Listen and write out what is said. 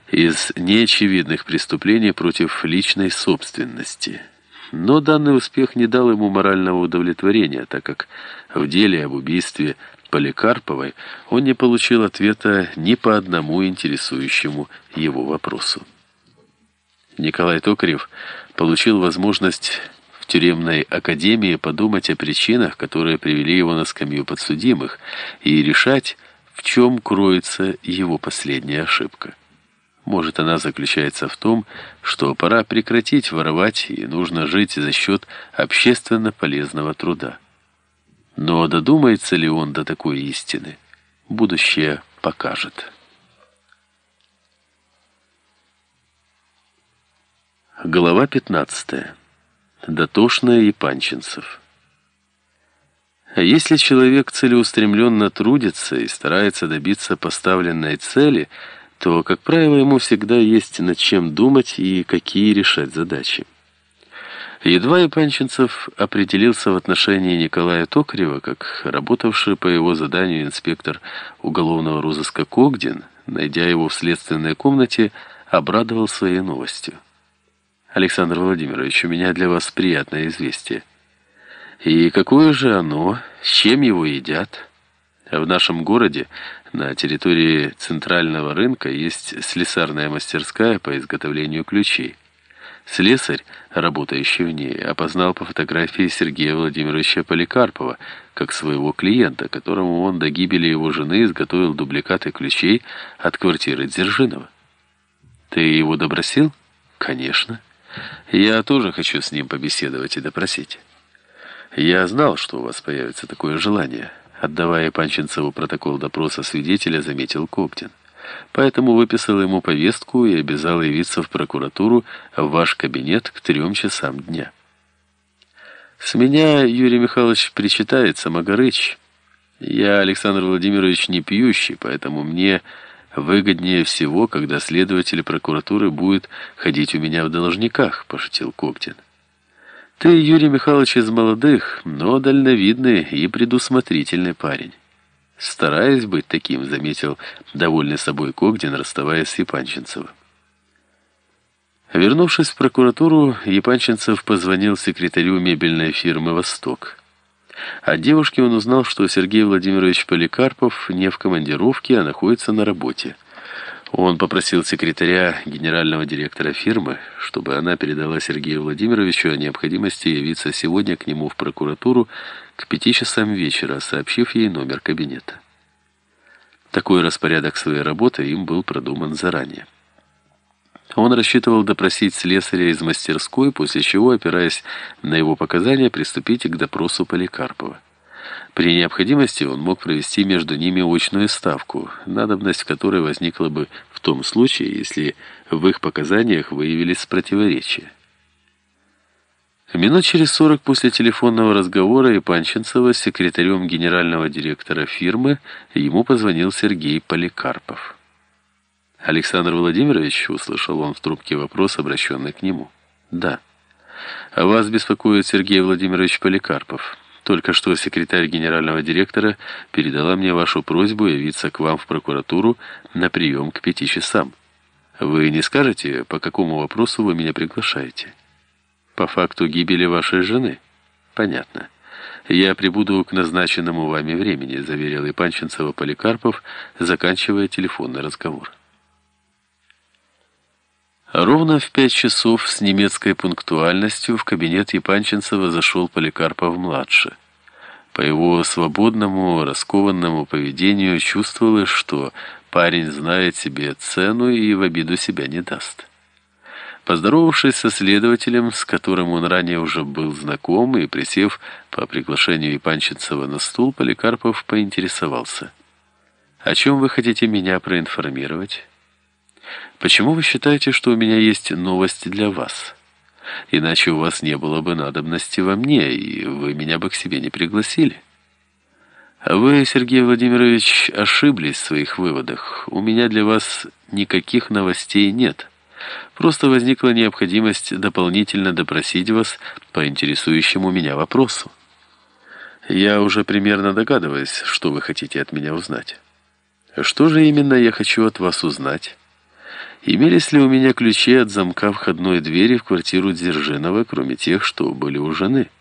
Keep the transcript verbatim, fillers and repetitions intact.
из неочевидных преступлений против личной собственности. Но данный успех не дал ему морального удовлетворения, так как в деле об убийстве Поликарповой он не получил ответа ни по одному интересующему его вопросу. Николай Токарев получил возможность в тюремной академии подумать о причинах, которые привели его на скамью подсудимых, и решать, в чем кроется его последняя ошибка. Может, она заключается в том, что пора прекратить воровать и нужно жить за счет общественно полезного труда. Но додумается ли он до такой истины, будущее покажет. Глава пятнадцатая. Дотошная и Панчинцев. Если человек целеустремленно трудится и старается добиться поставленной цели, то, как правило, ему всегда есть над чем думать и какие решать задачи. Едва Епанчинцев определился в отношении Николая Токарева, как работавший по его заданию инспектор уголовного розыска Когдин, найдя его в следственной комнате, обрадовал своей новостью. «Александр Владимирович, у меня для вас приятное известие». «И какое же оно? С чем его едят?» «В нашем городе, на территории центрального рынка, есть слесарная мастерская по изготовлению ключей. Слесарь, работающий в ней, опознал по фотографии Сергея Владимировича Поликарпова как своего клиента, которому он до гибели его жены изготовил дубликаты ключей от квартиры Дзержинова». «Ты его допросил?» «Конечно. Я тоже хочу с ним побеседовать и допросить». «Я знал, что у вас появится такое желание», — отдавая Панчинцеву протокол допроса свидетеля, заметил Когдин. «Поэтому выписал ему повестку и обязал явиться в прокуратуру в ваш кабинет к трем часам дня». «С меня, Юрий Михайлович, причитает самогорыч. Я, Александр Владимирович, не пьющий, поэтому мне выгоднее всего, когда следователь прокуратуры будет ходить у меня в должниках», — пошутил Когдин. «Ты, Юрий Михайлович, из молодых, но дальновидный и предусмотрительный парень». «Стараюсь быть таким», — заметил довольный собой Когдин, расставаясь с Епанчинцевым. Вернувшись в прокуратуру, Епанчинцев позвонил секретарю мебельной фирмы «Восток». От девушки он узнал, что Сергей Владимирович Поликарпов не в командировке, а находится на работе. Он попросил секретаря генерального директора фирмы, чтобы она передала Сергею Владимировичу о необходимости явиться сегодня к нему в прокуратуру к пяти часам вечера, сообщив ей номер кабинета. Такой распорядок своей работы им был продуман заранее. Он рассчитывал допросить слесаря из мастерской, после чего, опираясь на его показания, приступить к допросу Поликарпова. При необходимости он мог провести между ними очную ставку, надобность которой возникла бы в том случае, если в их показаниях выявились противоречия. Минут через сорок после телефонного разговора Епанчинцева с секретарем генерального директора фирмы ему позвонил Сергей Поликарпов. «Александр Владимирович», — услышал он в трубке вопрос, обращенный к нему. «Да». «А вас беспокоит Сергей Владимирович Поликарпов. Только что секретарь генерального директора передала мне вашу просьбу явиться к вам в прокуратуру на прием к пяти часам. Вы не скажете, по какому вопросу вы меня приглашаете?» «По факту гибели вашей жены». «Понятно. Я прибуду к назначенному вами времени», — заверил Епанчинцева Поликарпов, заканчивая телефонный разговор. Ровно в пять часов с немецкой пунктуальностью в кабинет Епанчинцева зашел Поликарпов-младший. По его свободному, раскованному поведению чувствовалось, что парень знает себе цену и в обиду себя не даст. Поздоровавшись со следователем, с которым он ранее уже был знаком, и присев по приглашению Епанчинцева на стул, Поликарпов поинтересовался: «О чем вы хотите меня проинформировать? Почему вы считаете, что у меня есть новости для вас? Иначе у вас не было бы надобности во мне, и вы меня бы к себе не пригласили». «А вы, Сергей Владимирович, ошиблись в своих выводах. У меня для вас никаких новостей нет. Просто возникла необходимость дополнительно допросить вас по интересующему меня вопросу. Я уже примерно догадываюсь, что вы хотите от меня узнать». «Что же именно я хочу от вас узнать?» Имелись ли у меня ключи от замка входной двери в квартиру Дзержинова, кроме тех, что были у жены?